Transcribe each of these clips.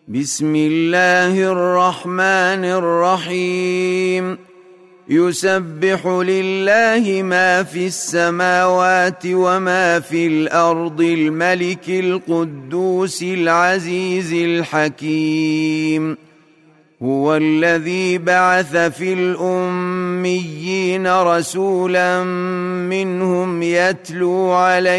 بسم الله الرحمن الرحيم يسبح لله ما في السماوات وما في الأرض الملك القدوس العزيز الحكيم هو الذي بعث في الأميين رسولا منهم يتلو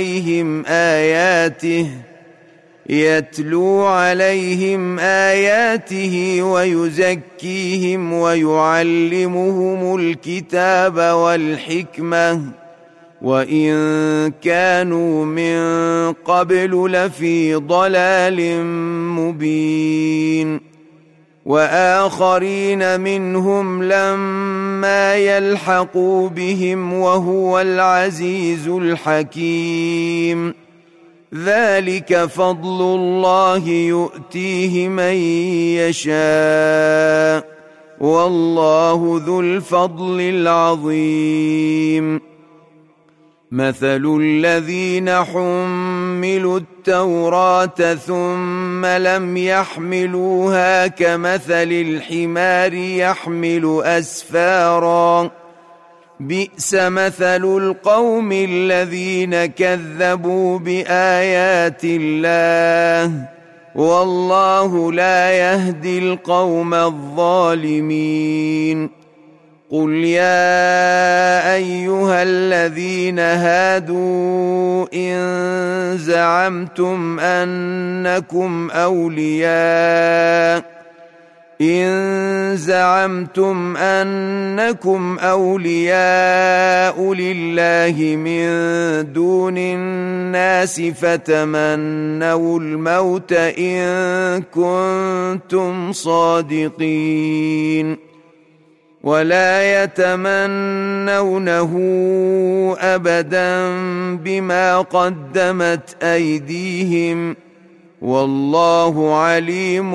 عليهم آياته ويزكيهم ويعلمهم الكتاب والحكمة وإن كانوا من قبل لفي ضلال مبين وآخرين منهم لما يلحقوا بهم وهو العزيز الحكيم ذلك فضل الله يؤتيه من يشاء والله ذو الفضل العظيم مثل الذين حملوا التوراة ثم لم يحملوها كمثل الحمار يحمل أسفاراً بئس مثل القوم الذين كذبوا بآيات الله والله لا يهدي القوم الظالمين قل يا أيها الذين هادوا إن زعمتم أنكم أولياء لله من دون الناس فتمنوا الموت إن كنتم صادقين ولا يتمنونه أبدا بما قدمت أيديهم والله عليم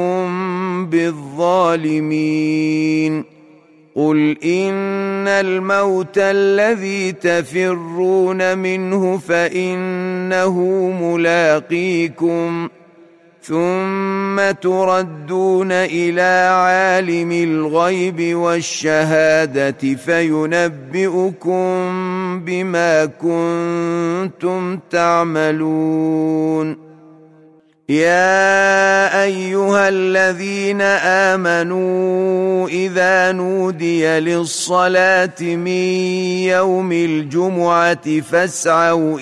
بالظالمين قل إن الموت الذي تفرون منه فإنه ملاقيكم ثم تردون إلى عالم الغيب والشهادة فينبئكم بما كنتم تعملون يا أيها الذين آمنوا إذا نودي للصلاة من يوم الجمعة فاسعوا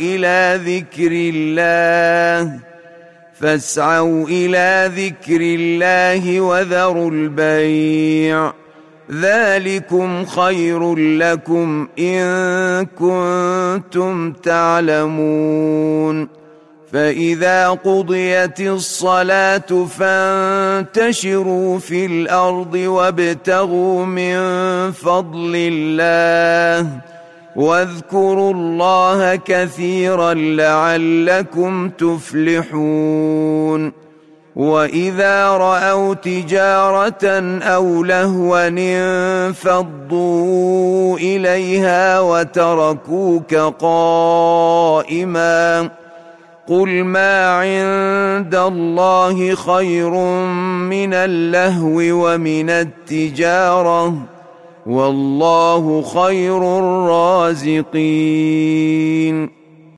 إلى ذكر الله وذروا البيع ذلكم خير لكم إن كنتم تعلمون فإذا قضيت الصلاة فانتشروا في الأرض وابتغوا من فضل الله واذكروا الله كثيرا لعلكم تفلحون وإذا رأوا تجارة أو لهوا انفضوا إليها وتركوك قائما قل ما عند الله خير من اللهو ومن التجارة والله خير الرازقين